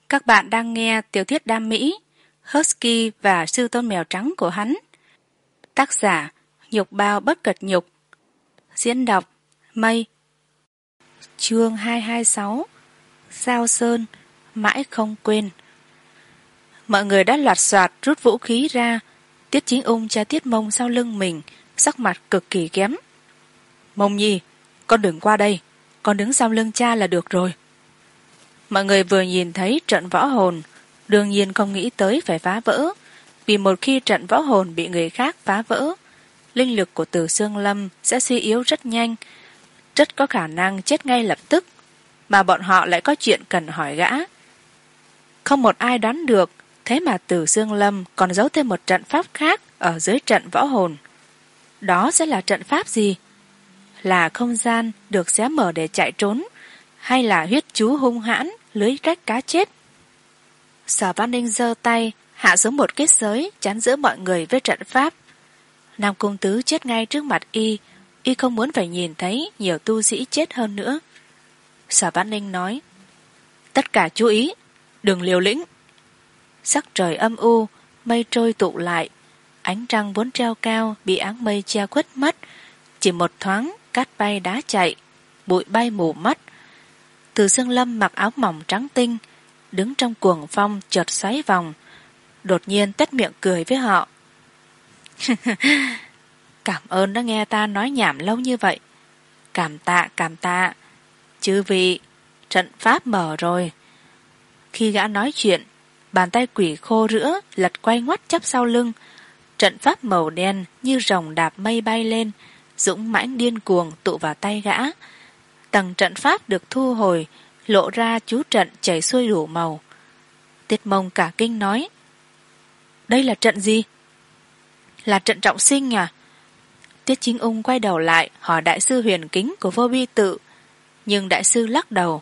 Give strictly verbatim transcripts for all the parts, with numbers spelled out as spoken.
Các bạn đang nghe tiểu thuyết đam mỹ Husky và sư tôn mèo trắng của hắn. Tác giả Nhục Bao Bất Cật Nhục. Diễn đọc Mây. Chương hai hai sáu. Giao Sơn mãi không quên. Mọi người đã loạt soạt rút vũ khí ra. Tiết Chính Ung tra Tiết Mông sau lưng mình, sắc mặt cực kỳ kém. Mông Nhi, con đừng qua đây, con đứng sau lưng cha là được rồi. Mọi người vừa nhìn thấy trận võ hồn, đương nhiên không nghĩ tới phải phá vỡ, vì một khi trận võ hồn bị người khác phá vỡ, linh lực của Từ Xương Lâm sẽ suy yếu rất nhanh, rất có khả năng chết ngay lập tức, mà bọn họ lại có chuyện cần hỏi gã. Không một ai đoán được, thế mà Từ Xương Lâm còn giấu thêm một trận pháp khác ở dưới trận võ hồn. Đó sẽ là trận pháp gì? Là không gian được xé mở để chạy trốn, hay là huyết chú hung hãn lưới rách cá chết? Sở Văn Ninh giơ tay hạ xuống một kết giới chắn giữa mọi người với trận pháp. Nam Cung Tứ chết ngay trước mặt y, y không muốn phải nhìn thấy nhiều tu sĩ chết hơn nữa. Sở Văn Ninh nói: tất cả chú ý, đừng liều lĩnh. Sắc trời âm u, mây trôi tụ lại, ánh trăng vốn treo cao bị áng mây che khuất mất, chỉ một thoáng cát bay đá chạy, bụi bay mù mắt. Từ Xương Lâm mặc áo mỏng trắng tinh, đứng trong cuồng phong chợt xoáy vòng, đột nhiên tét miệng cười với họ. Cảm ơn đã nghe ta nói nhảm lâu như vậy. Cảm tạ, cảm tạ. Chư vị, trận pháp mở rồi. Khi gã nói chuyện, bàn tay quỷ khô rữa lật quay ngoắt chắp sau lưng. Trận pháp màu đen như rồng đạp mây bay lên, dũng mãnh điên cuồng tụ vào tay gã. Tầng trận pháp được thu hồi, lộ ra chú trận chảy xuôi đủ màu. Tiết Mông cả kinh nói: đây là trận gì? Là trận trọng sinh à? Tiết Chính Ung quay đầu lại hỏi đại sư Huyền Kính của Vô Bi Tự, nhưng đại sư lắc đầu.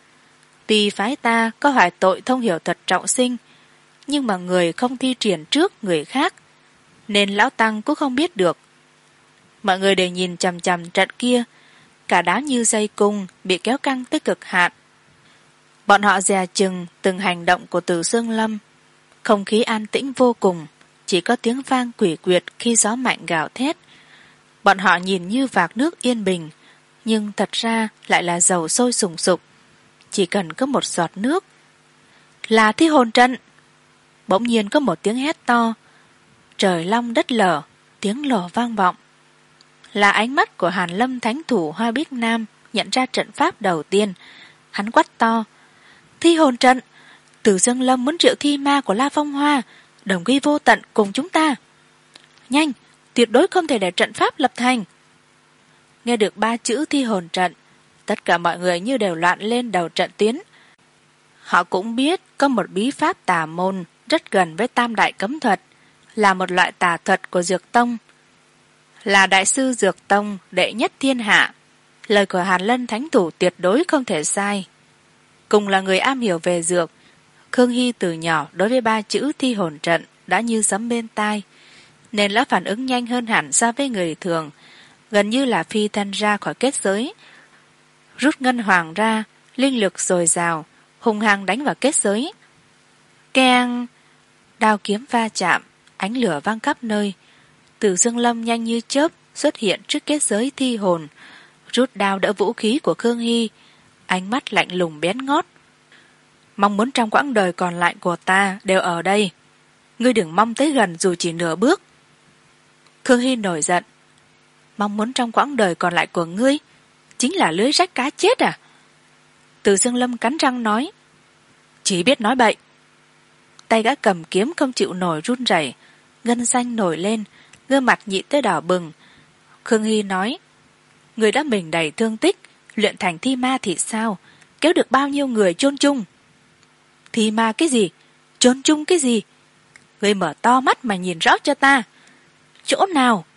Tuy phái ta có hỏi tội thông hiểu thuật trọng sinh, nhưng mà người không thi triển trước người khác, nên lão tăng cũng không biết được. Mọi người đều nhìn chằm chằm trận kia, cả đám như dây cung bị kéo căng tới cực hạn. Bọn họ dè chừng từng hành động của Từ Xương Lâm. Không khí an tĩnh vô cùng, chỉ có tiếng vang quỷ quyệt khi gió mạnh gào thét. Bọn họ nhìn như vạc nước yên bình, nhưng thật ra lại là dầu sôi sùng sục. Chỉ cần có một giọt nước. Là thi hồn trận! Bỗng nhiên có một tiếng hét to. Trời long đất lở, tiếng lò vang vọng. Là ánh mắt của Hàn Lâm thánh thủ Hoa Bích Nam nhận ra trận pháp đầu tiên. Hắn quát to: thi hồn trận! Từ Dương Lâm muốn triệu thi ma của La Phong Hoa đồng quy vô tận cùng chúng ta. Nhanh, tuyệt đối không thể để trận pháp lập thành. Nghe được ba chữ thi hồn trận, tất cả mọi người như đều loạn lên đầu trận tuyến. Họ cũng biết có một bí pháp tà môn rất gần với tam đại cấm thuật, là một loại tà thuật của Dược Tông, là đại sư Dược Tông đệ nhất thiên hạ. Lời của Hàn Lân thánh thủ tuyệt đối không thể sai. Cùng là người am hiểu về dược, Khương Hy từ nhỏ đối với ba chữ thi hồn trận đã như sấm bên tai, nên đã phản ứng nhanh hơn hẳn so với người thường, gần như là phi thân ra khỏi kết giới, rút ngân hoàng ra, linh lực dồi dào, hùng hăng đánh vào kết giới. Keng! Đao kiếm va chạm, ánh lửa vang khắp nơi. Từ Dương Lâm nhanh như chớp xuất hiện trước kết giới thi hồn, rút đao đỡ vũ khí của Khương Hy, ánh mắt lạnh lùng bén ngót. Mong muốn trong quãng đời còn lại của ta đều ở đây, ngươi đừng mong tới gần dù chỉ nửa bước. Khương Hy nổi giận. Mong muốn trong quãng đời còn lại của ngươi chính là lưới rách cá chết à? Từ Dương Lâm cắn răng nói: chỉ biết nói bậy. Tay gã cầm kiếm không chịu nổi run rẩy, gân xanh nổi lên, gương mặt nhịn tới đỏ bừng. Khương Hy nói: người đã mình đầy thương tích, luyện thành thi ma thì sao, kéo được bao nhiêu người chôn chung? Thi ma cái gì? Chôn chung cái gì? Ngươi mở to mắt mà nhìn rõ cho ta. Chỗ nào?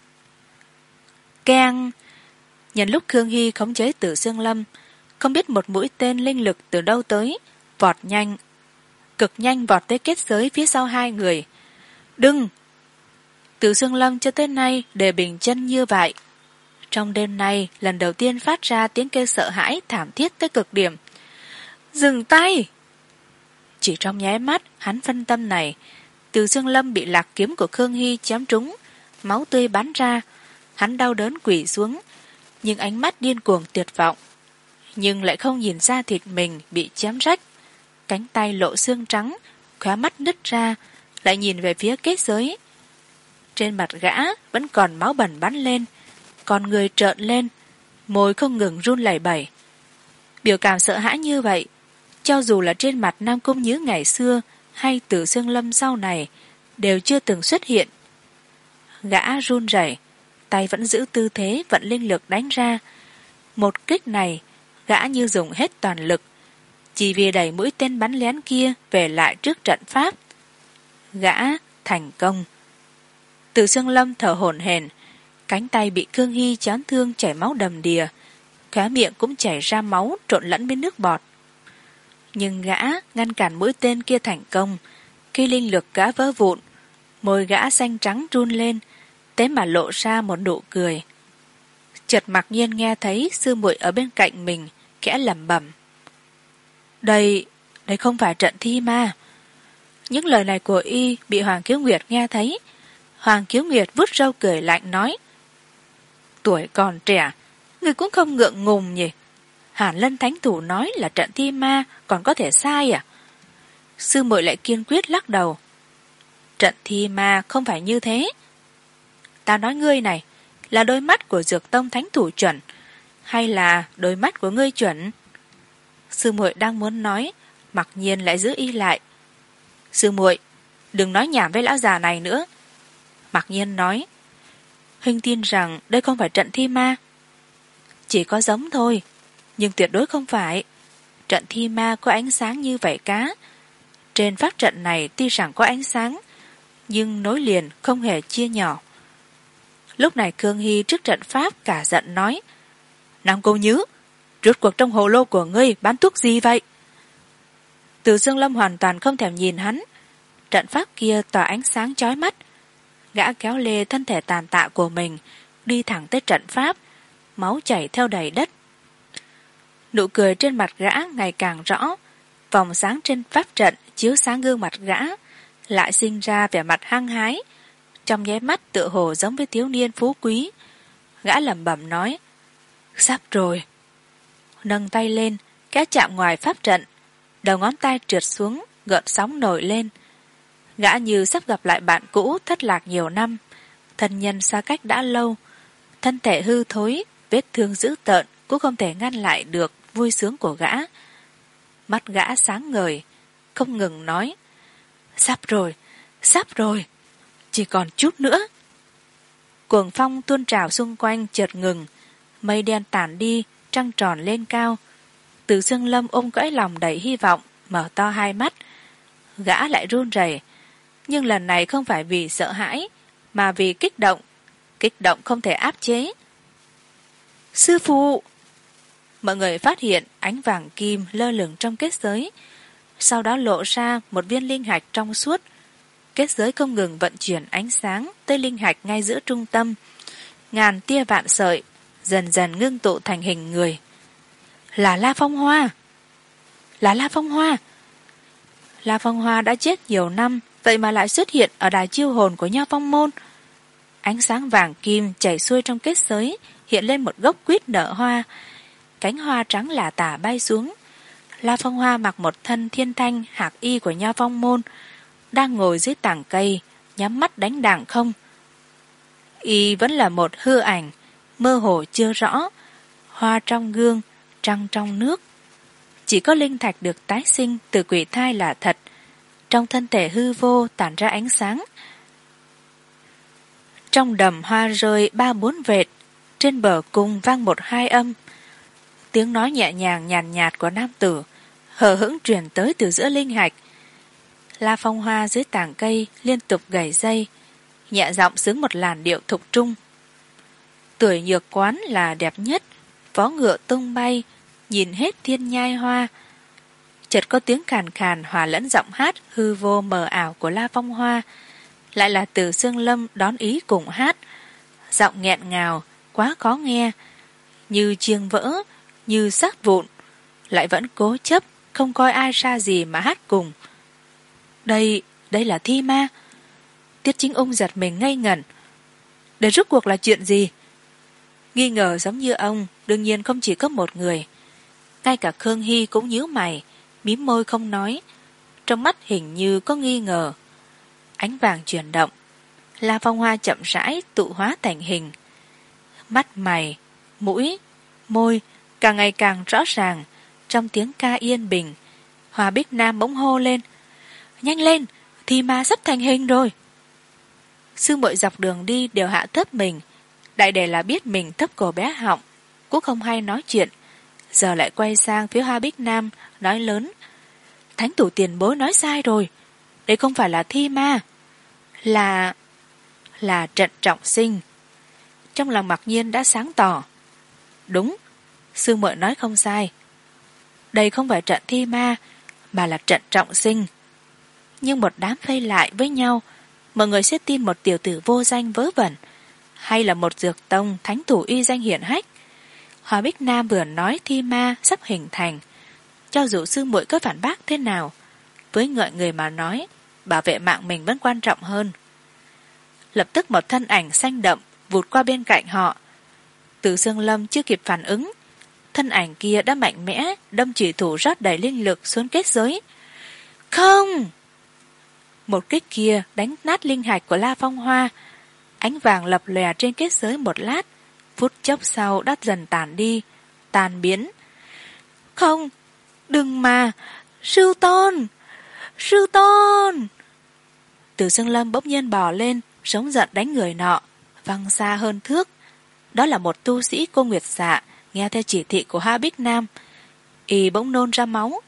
Keng! Nhân lúc Khương Hy khống chế Từ Xương Lâm, không biết một mũi tên linh lực từ đâu tới, vọt nhanh, cực nhanh vọt tới kết giới phía sau hai người. Đừng! Từ Xương Lâm cho tới nay để bình chân như vậy. Trong đêm nay lần đầu tiên phát ra tiếng kêu sợ hãi thảm thiết tới cực điểm. Dừng tay! Chỉ trong nháy mắt hắn phân tâm này, Từ Dương Lâm bị lạc kiếm của Khương Hy chém trúng, máu tươi bắn ra. Hắn đau đớn quỳ xuống, nhưng ánh mắt điên cuồng tuyệt vọng, nhưng lại không nhìn ra thịt mình bị chém rách, cánh tay lộ xương trắng, khóe mắt nứt ra, lại nhìn về phía kết giới. Trên mặt gã vẫn còn máu bẩn bắn lên, con người trợn lên, môi không ngừng run lẩy bẩy. Biểu cảm sợ hãi như vậy, cho dù là trên mặt Nam Cung Nhứ ngày xưa hay Từ Dương Lâm sau này, đều chưa từng xuất hiện. Gã run rẩy, tay vẫn giữ tư thế vận linh lực đánh ra. Một kích này, gã như dùng hết toàn lực, chỉ vì đẩy mũi tên bắn lén kia về lại trước trận pháp. Gã thành công. Từ Dương Lâm thở hổn hển, cánh tay bị Khương Hy chán thương chảy máu đầm đìa, khóe miệng cũng chảy ra máu trộn lẫn với nước bọt. Nhưng gã ngăn cản mũi tên kia thành công. Khi linh lực gã vỡ vụn, môi gã xanh trắng run lên, thế mà lộ ra một nụ cười. Chợt mặc nhiên nghe thấy sư muội ở bên cạnh mình khẽ lẩm bẩm: Đây, đây không phải trận thi ma. Những lời này của y bị Hoàng Kiếu Nguyệt nghe thấy. Hoàng Kiếu Nguyệt vuốt râu cười lạnh nói: Tuổi còn trẻ, người cũng không ngượng ngùng nhỉ? Hàn Lân Thánh Thủ nói là trận thi ma, còn có thể sai à? Sư muội lại kiên quyết lắc đầu: Trận thi ma không phải như thế. Ta nói ngươi này, là đôi mắt của Dược Tông Thánh Thủ chuẩn, hay là đôi mắt của ngươi chuẩn? Sư muội đang muốn nói, mặc nhiên lại giữ y lại. Sư muội, đừng nói nhảm với lão già này nữa. Mặc nhiên nói: Huynh tin rằng đây không phải trận thi ma? Chỉ có giống thôi, nhưng tuyệt đối không phải. Trận thi ma có ánh sáng như vậy cá. Trên pháp trận này tuy rằng có ánh sáng, nhưng nối liền không hề chia nhỏ. Lúc này Khương Hy trước trận pháp cả giận nói: Nam Cung Nhứ, rốt cuộc trong hồ lô của ngươi bán thuốc gì vậy? Từ Dương Lâm hoàn toàn không thèm nhìn hắn. Trận pháp kia tỏa ánh sáng chói mắt. Gã kéo lê thân thể tàn tạ của mình, đi thẳng tới trận pháp, máu chảy theo đầy đất. Nụ cười trên mặt gã ngày càng rõ, vòng sáng trên pháp trận chiếu sáng gương mặt gã, lại sinh ra vẻ mặt hăng hái, trong nháy mắt tựa hồ giống với thiếu niên phú quý. Gã lẩm bẩm nói: Sắp rồi. Nâng tay lên, kéo chạm ngoài pháp trận, đầu ngón tay trượt xuống, gợn sóng nổi lên. Gã như sắp gặp lại bạn cũ thất lạc nhiều năm, thân nhân xa cách đã lâu, thân thể hư thối, vết thương dữ tợn cũng không thể ngăn lại được vui sướng của gã. Mắt gã sáng ngời, không ngừng nói: Sắp rồi, sắp rồi, chỉ còn chút nữa. Cuồng phong tuôn trào xung quanh chợt ngừng, mây đen tản đi, trăng tròn lên cao. Từ Dương Lâm ôm cõi lòng đầy hy vọng, mở to hai mắt. Gã lại run rẩy, nhưng lần này không phải vì sợ hãi, mà vì kích động. Kích động không thể áp chế. Sư phụ! Mọi người phát hiện ánh vàng kim lơ lửng trong kết giới, sau đó lộ ra một viên linh hạch trong suốt. Kết giới không ngừng vận chuyển ánh sáng tới linh hạch ngay giữa trung tâm. Ngàn tia vạn sợi dần dần ngưng tụ thành hình người. Là La Phong Hoa! Là La Phong Hoa! La Phong Hoa đã chết nhiều năm, vậy mà lại xuất hiện ở đài chiêu hồn của Nho Phong Môn. Ánh sáng vàng kim chảy xuôi trong kết giới, hiện lên một gốc quýt nở hoa. Cánh hoa trắng lả tả bay xuống. La Phong Hoa mặc một thân thiên thanh hạc y của Nho Phong Môn, đang ngồi dưới tảng cây, nhắm mắt đánh đàng không. Y vẫn là một hư ảnh, mơ hồ chưa rõ, hoa trong gương, trăng trong nước. Chỉ có linh thạch được tái sinh từ quỷ thai là thật, trong thân thể hư vô tản ra ánh sáng. Trong đầm hoa rơi ba bốn vệt, trên bờ cung vang một hai âm. Tiếng nói nhẹ nhàng nhàn nhạt, nhạt của nam tử hờ hững truyền tới từ giữa linh hạch. La Phong Hoa dưới tảng cây liên tục gảy dây, nhẹ giọng xướng một làn điệu thục trung. Tuổi nhược quán là đẹp nhất, vó ngựa tung bay, nhìn hết thiên nhai hoa. Chợt có tiếng khàn khàn hòa lẫn giọng hát hư vô mờ ảo của La Phong Hoa, lại là Từ Dương Lâm đón ý cùng hát. Giọng nghẹn ngào, quá khó nghe, như chiêng vỡ, như xác vụn, lại vẫn cố chấp, không coi ai ra gì mà hát cùng. Đây, đây là thi ma. Tiết Chính Ung giật mình ngây ngẩn. Đây rốt cuộc là chuyện gì? Nghi ngờ giống như ông, đương nhiên không chỉ có một người. Ngay cả Khương Hy cũng nhíu mày, mím môi không nói. Trong mắt hình như có nghi ngờ. Ánh vàng chuyển động. La Phong Hoa chậm rãi tụ hóa thành hình. Mắt mày, mũi, môi càng ngày càng rõ ràng. Trong tiếng ca yên bình, Hoa Bích Nam bỗng hô lên. Nhanh lên, thi ma sắp thành hình rồi. Sư muội dọc đường đi đều hạ thấp mình. Đại để là biết mình thấp cổ bé họng, cũng không hay nói chuyện. Giờ lại quay sang phía Hoa Bích Nam, nói lớn. Thánh thủ tiền bối nói sai rồi. Đây không phải là thi ma. Là... là trận trọng sinh. Trong lòng Mặc Nhiên đã sáng tỏ. Đúng, sư muội nói không sai. Đây không phải trận thi ma, mà là trận trọng sinh. Nhưng một đám vây lại với nhau, mọi người sẽ tin một tiểu tử vô danh vớ vẩn, hay là một dược tông thánh thủ uy danh hiển hách. Hoa Bích Nam vừa nói thi ma sắp hình thành, cho dù sư muội có phản bác thế nào, với ngợi người mà nói, bảo vệ mạng mình vẫn quan trọng hơn. Lập tức một thân ảnh xanh đậm vụt qua bên cạnh họ. Từ Xương Lâm chưa kịp phản ứng, thân ảnh kia đã mạnh mẽ đâm chủy thủ rót đầy linh lực xuống kết giới. Không! Một kích kia đánh nát linh hạch của La Phong Hoa. Ánh vàng lập lòe trên kết giới một lát, phút chốc sau đã dần tàn đi, tàn biến. Không! Đừng mà! Sư tôn! Sư tôn! Từ Xương Lâm bỗng nhiên bò lên, sống giận đánh người nọ, văng xa hơn thước. Đó là một tu sĩ cô Nguyệt Dạ, nghe theo chỉ thị của Hoa Bích Nam. Y bỗng nôn ra máu.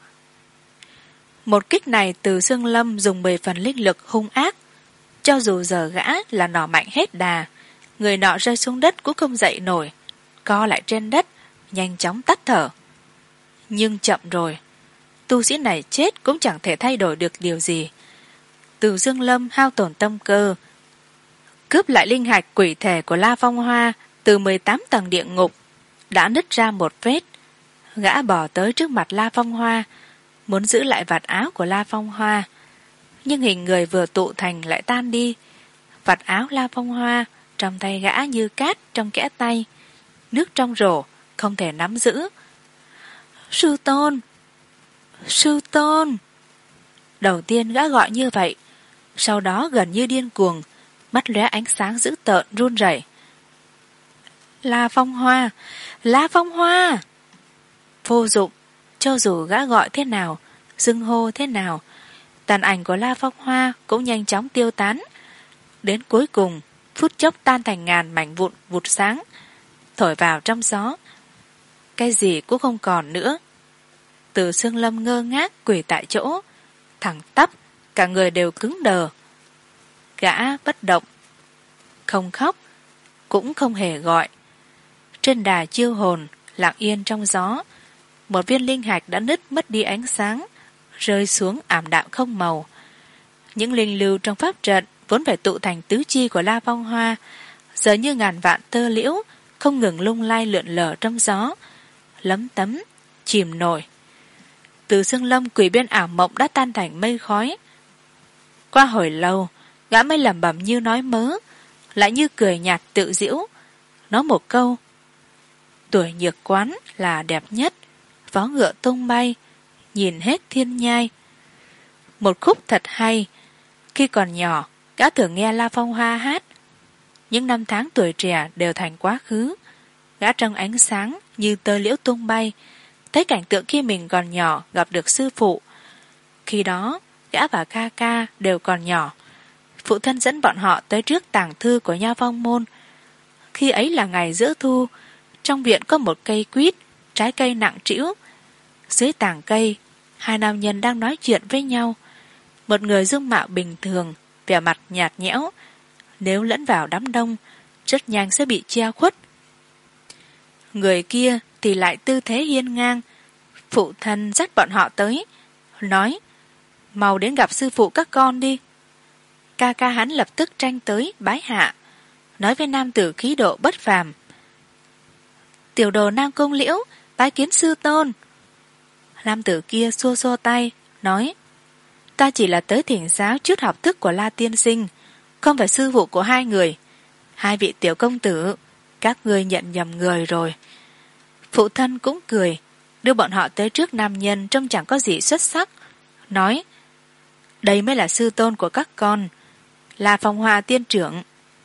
Một kích này Từ Xương Lâm dùng mười phần linh lực hung ác. Cho dù giờ gã là nỏ mạnh hết đà, người nọ rơi xuống đất cũng không dậy nổi, co lại trên đất, nhanh chóng tắt thở. Nhưng chậm rồi. Tu sĩ này chết cũng chẳng thể thay đổi được điều gì. Từ Dương Lâm hao tổn tâm cơ, cướp lại linh hạch quỷ thể của La Phong Hoa từ mười tám tầng địa ngục, đã nứt ra một vết. Gã bỏ tới trước mặt La Phong Hoa, muốn giữ lại vạt áo của La Phong Hoa, nhưng hình người vừa tụ thành lại tan đi. Vạt áo La Phong Hoa trong tay gã như cát trong kẽ tay, nước trong rổ không thể nắm giữ. Sư tôn! Sư tôn! Đầu tiên gã gọi như vậy, sau đó gần như điên cuồng, mắt lóe ánh sáng dữ tợn run rẩy. La Phong Hoa! La Phong Hoa! Vô dụng, cho dù gã gọi thế nào, xưng hô thế nào, tàn ảnh của La Phong Hoa cũng nhanh chóng tiêu tán. Đến cuối cùng, phút chốc tan thành ngàn mảnh vụn vụt sáng, thổi vào trong gió. Cái gì cũng không còn nữa. Từ Xương Lâm ngơ ngác quỳ tại chỗ, thẳng tắp, cả người đều cứng đờ. Gã bất động, không khóc, cũng không hề gọi. Trên đà chiêu hồn, lặng yên trong gió, một viên linh hạch đã nứt mất đi ánh sáng, rơi xuống ảm đạm không màu. Những linh lưu trong pháp trận vốn phải tụ thành tứ chi của La Phong Hoa, giờ như ngàn vạn tơ liễu không ngừng lung lay lượn lờ trong gió, lấm tấm, chìm nổi. Từ Xương Lâm quỷ bên ảo mộng đã tan thành mây khói. Qua hồi lâu, gã mới lẩm bẩm như nói mớ, lại như cười nhạt tự giễu, nói một câu: tuổi nhược quán là đẹp nhất, vó ngựa tung bay, nhìn hết thiên nhai. Một khúc thật hay. Khi còn nhỏ, gã thường nghe La Phong Hoa hát. Những năm tháng tuổi trẻ đều thành quá khứ. Gã trong ánh sáng như tơ liễu tung bay, thấy cảnh tượng khi mình còn nhỏ gặp được sư phụ. Khi đó, gã và ca ca đều còn nhỏ. Phụ thân dẫn bọn họ tới trước tàng thư của Nha Phong Môn. Khi ấy là ngày giữa thu, trong viện có một cây quýt, trái cây nặng trĩu. Dưới tàng cây, hai nam nhân đang nói chuyện với nhau. Một người dung mạo bình thường, vẻ mặt nhạt nhẽo, nếu lẫn vào đám đông, rất nhanh sẽ bị che khuất. Người kia thì lại tư thế hiên ngang. Phụ thân dắt bọn họ tới, nói: mau đến gặp sư phụ các con đi. Ca ca hắn lập tức tranh tới bái hạ, nói với nam tử khí độ bất phàm: tiểu đồ Nam Cung Liễu bái kiến sư tôn. Nam tử kia xua xua tay, nói: Ta chỉ là tới thỉnh giáo chút học thức của La tiên sinh, không phải sư phụ của hai người. Hai vị tiểu công tử, các ngươi nhận nhầm người rồi. Phụ thân cũng cười, đưa bọn họ tới trước nam nhân trông chẳng có gì xuất sắc, nói: đây mới là sư tôn của các con, La Phong Hoa tiên trưởng.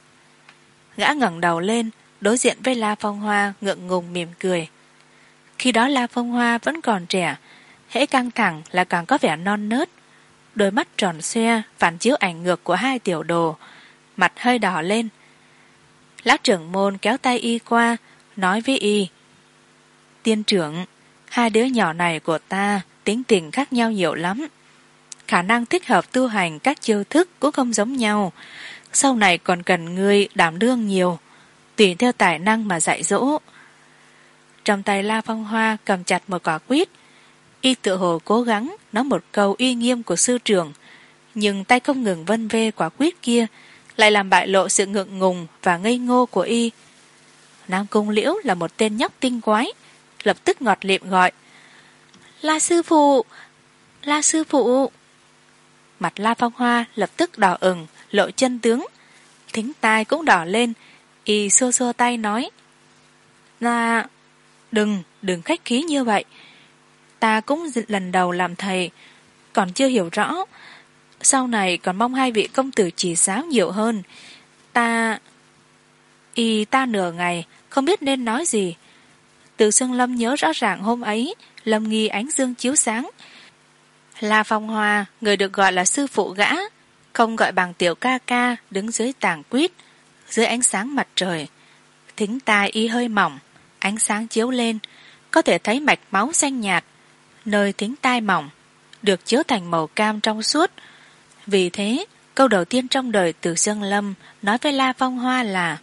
Gã ngẩng đầu lên, đối diện với La Phong Hoa, ngượng ngùng mỉm cười. Khi đó La Phong Hoa vẫn còn trẻ, hễ căng thẳng là càng có vẻ non nớt, đôi mắt tròn xoe phản chiếu ảnh ngược của hai tiểu đồ, mặt hơi đỏ lên. Lão trưởng môn kéo tay y qua, nói với y: tiên trưởng, hai đứa nhỏ này của ta tính tình khác nhau nhiều lắm, khả năng thích hợp tu hành các chiêu thức cũng không giống nhau, sau này còn cần ngươi đảm đương nhiều, tùy theo tài năng mà dạy dỗ. Trong tay La Phong Hoa cầm chặt một quả quýt, y tự hồ cố gắng nói một câu uy nghiêm của sư trưởng, nhưng tay không ngừng vân vê quả quýt kia lại làm bại lộ sự ngượng ngùng và ngây ngô của y. Nam Cung Liễu là một tên nhóc tinh quái, lập tức ngọt lịm gọi: La sư phụ, La sư phụ. Mặt La Phong Hoa lập tức đỏ ửng, lộ chân tướng, thính tai cũng đỏ lên. Y xua xua tay nói: Na, đừng, đừng khách khí như vậy. Ta cũng lần đầu làm thầy, còn chưa hiểu rõ, sau này còn mong hai vị công tử chỉ giáo nhiều hơn. Ta... Y ta nửa ngày không biết nên nói gì. Từ Xương Lâm nhớ rõ ràng hôm ấy Lâm nghi ánh dương chiếu sáng, La Phong Hoa, người được gọi là sư phụ gã, không gọi bằng tiểu ca ca, đứng dưới tảng quýt, dưới ánh sáng mặt trời. Thính tai y hơi mỏng, ánh sáng chiếu lên, có thể thấy mạch máu xanh nhạt, nơi thính tai mỏng, được chiếu thành màu cam trong suốt. Vì thế, câu đầu tiên trong đời Từ Xương Lâm nói với La Phong Hoa là: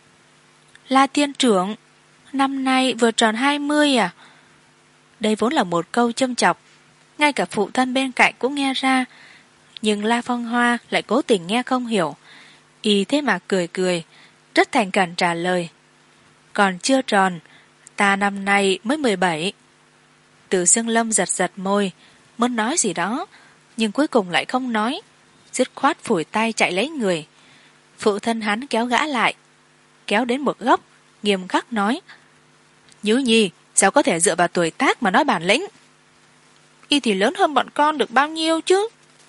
La tiên trưởng, năm nay vừa tròn hai mươi à? Đây vốn là một câu châm chọc, ngay cả phụ thân bên cạnh cũng nghe ra, nhưng La Phong Hoa lại cố tình nghe không hiểu. Y thế mà cười cười, rất thành khẩn trả lời: còn chưa tròn, ta năm nay mới mười bảy. Từ Xương Lâm giật giật môi, muốn nói gì đó, nhưng cuối cùng lại không nói, dứt khoát phủi tay chạy lấy người. Phụ thân hắn kéo gã lại, kéo đến một góc, nghiêm khắc nói: Nhứ Nhi, sao có thể dựa vào tuổi tác mà nói bản lĩnh? Y thì lớn hơn bọn con được bao nhiêu chứ?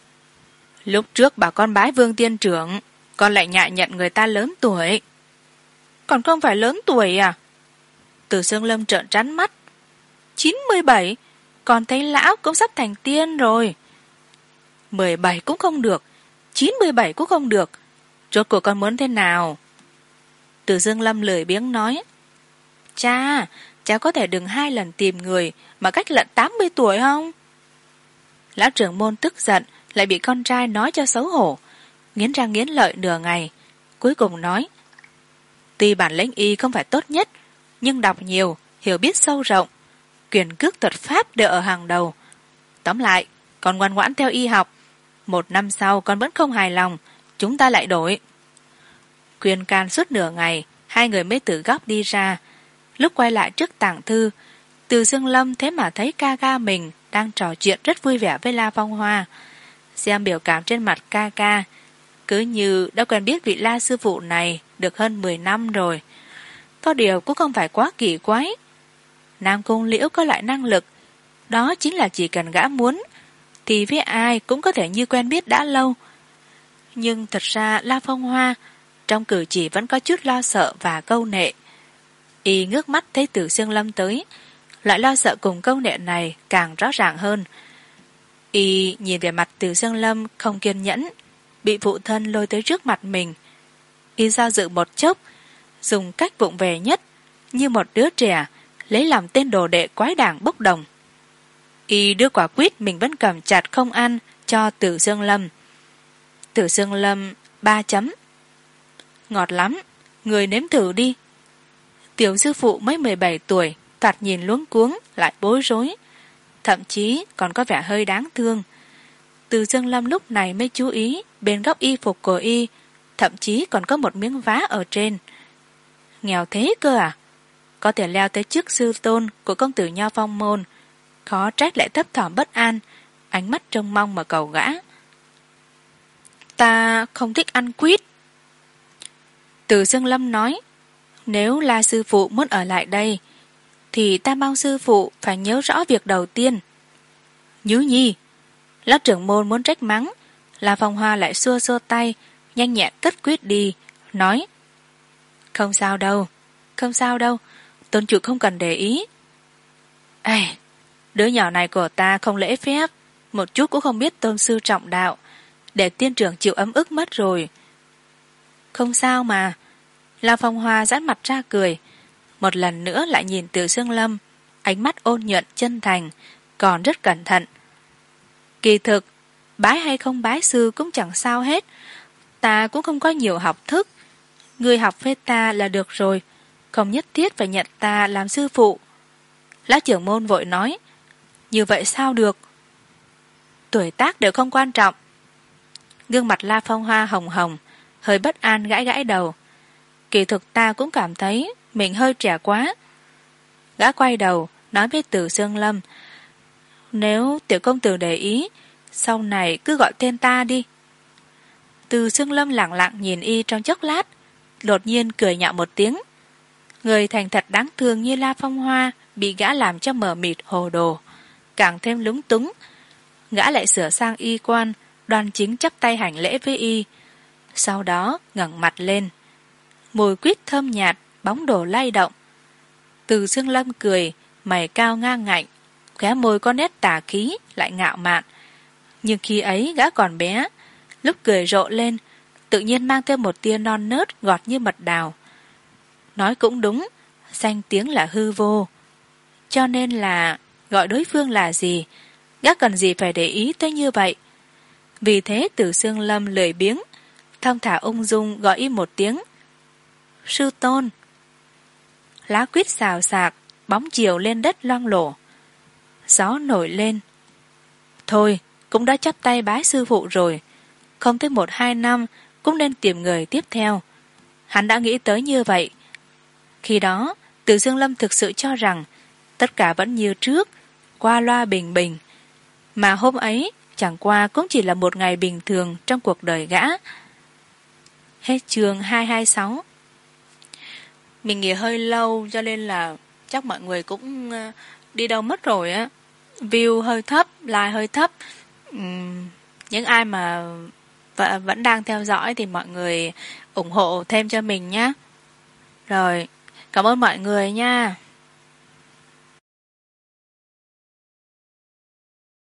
Lúc trước bảo con bái Vương tiên trưởng, con lại nhại nhận người ta lớn tuổi. Còn không phải lớn tuổi à? Từ Xương Lâm trợn trắng mắt. Chín mươi bảy, con thấy lão cũng sắp thành tiên rồi. Mười bảy cũng không được, chín mươi bảy cũng không được, rốt cuộc con muốn thế nào? Từ Dương Lâm lười biếng nói: Cha, cha có thể đừng hai lần tìm người mà cách lận tám mươi tuổi không? Lão trưởng môn tức giận, lại bị con trai nói cho xấu hổ, nghiến răng nghiến lợi nửa ngày, cuối cùng nói: Tuy bản lĩnh y không phải tốt nhất, nhưng đọc nhiều, hiểu biết sâu rộng, quyền cước thuật pháp đều ở hàng đầu. Tóm lại, con ngoan ngoãn theo y học, một năm sau con vẫn không hài lòng, chúng ta lại đổi. Khuyên can suốt nửa ngày, hai người mới từ góc đi ra. Lúc quay lại trước tảng thư, Từ Dương Lâm thế mà thấy ca ca mình đang trò chuyện rất vui vẻ với La Phong Hoa. Xem biểu cảm trên mặt ca ca, cứ như đã quen biết vị La sư phụ này được hơn mười năm rồi. Có điều cũng không phải quá kỳ quái. Nam Cung Liễu có lại năng lực, đó chính là chỉ cần gã muốn, thì với ai cũng có thể như quen biết đã lâu. Nhưng thật ra La Phong Hoa trong cử chỉ vẫn có chút lo sợ và câu nệ. Y ngước mắt thấy Từ Xương Lâm tới, loại lo sợ cùng câu nệ này càng rõ ràng hơn. Y nhìn về mặt Từ Xương Lâm không kiên nhẫn, bị phụ thân lôi tới trước mặt mình. Y do dự một chốc, dùng cách vụng về nhất, như một đứa trẻ lấy làm tên đồ đệ quái đảng bốc đồng. Y đưa quả quýt mình vẫn cầm chặt không ăn cho Từ Xương Lâm. Từ Xương Lâm ba chấm. Ngọt lắm, người nếm thử đi. Tiểu sư phụ mới mười bảy tuổi, thoạt nhìn luống cuống lại bối rối, thậm chí còn có vẻ hơi đáng thương. Từ Dương Lâm lúc này mới chú ý bên góc y phục của y, thậm chí còn có một miếng vá ở trên. Nghèo thế cơ à? Có thể leo tới chức sư tôn của công tử Nho Phong môn, khó trách lại thấp thỏm bất an, ánh mắt trông mong mà cầu gã. Ta không thích ăn quýt. Từ Dương Lâm nói, nếu La sư phụ muốn ở lại đây, thì ta mong sư phụ phải nhớ rõ việc đầu tiên. Nhứ nhi. Lão trưởng môn muốn trách mắng, La Phong Hoa lại xua xua tay, nhanh nhẹn cất quýt đi, nói, không sao đâu, không sao đâu, tôn chủ không cần để ý. Ây, đứa nhỏ này của ta không lễ phép, một chút cũng không biết tôn sư trọng đạo, để tiên trưởng chịu ấm ức mất rồi. Không sao mà. La Phong Hoa giãn mặt ra cười, một lần nữa lại nhìn Từ Dương Lâm, ánh mắt ôn nhuận chân thành, còn rất cẩn thận. Kỳ thực, bái hay không bái sư cũng chẳng sao hết, ta cũng không có nhiều học thức, người học với ta là được rồi, không nhất thiết phải nhận ta làm sư phụ. Lão trưởng môn vội nói, như vậy sao được? Tuổi tác đều không quan trọng. Gương mặt La Phong Hoa hồng hồng, hơi bất an gãi gãi đầu. Kỳ thực ta cũng cảm thấy mình hơi trẻ quá. Gã quay đầu nói với Từ Dương Lâm, nếu tiểu công tử để ý, sau này cứ gọi tên ta đi. Từ Dương Lâm lặng lặng nhìn y trong chốc lát, đột nhiên cười nhạo một tiếng. Người thành thật đáng thương như La Phong Hoa bị gã làm cho mờ mịt hồ đồ, càng thêm lúng túng. Gã lại sửa sang y quan, đoan chính chắp tay hành lễ với y, sau đó ngẩng mặt lên. Mùi quýt thơm nhạt, bóng đồ lay động. Từ Dương Lâm cười, mày cao ngang ngạnh, khóe môi có nét tà khí, lại ngạo mạn. Nhưng khi ấy gã còn bé, lúc cười rộ lên, tự nhiên mang thêm một tia non nớt ngọt như mật đào. Nói cũng đúng, danh tiếng là hư vô. Cho nên là gọi đối phương là gì, gã cần gì phải để ý tới như vậy. Vì thế Từ Dương Lâm lười biếng, thong thả ung dung gọi y một tiếng, sư tôn. Lá quýt xào xạc, bóng chiều lên đất loang lổ. Gió nổi lên. Thôi, cũng đã chắp tay bái sư phụ rồi, không tới một hai năm cũng nên tìm người tiếp theo. Hắn đã nghĩ tới như vậy. Khi đó, Từ Dương Lâm thực sự cho rằng tất cả vẫn như trước, qua loa bình bình. Mà hôm ấy chẳng qua cũng chỉ là một ngày bình thường trong cuộc đời gã. Hết chương hai hai sáu. Mình nghỉ hơi lâu cho nên là chắc mọi người cũng đi đâu mất rồi á. View hơi thấp, like hơi thấp. uhm, Những ai mà vẫn đang theo dõi thì mọi người ủng hộ thêm cho mình nhé. Rồi, cảm ơn mọi người nha.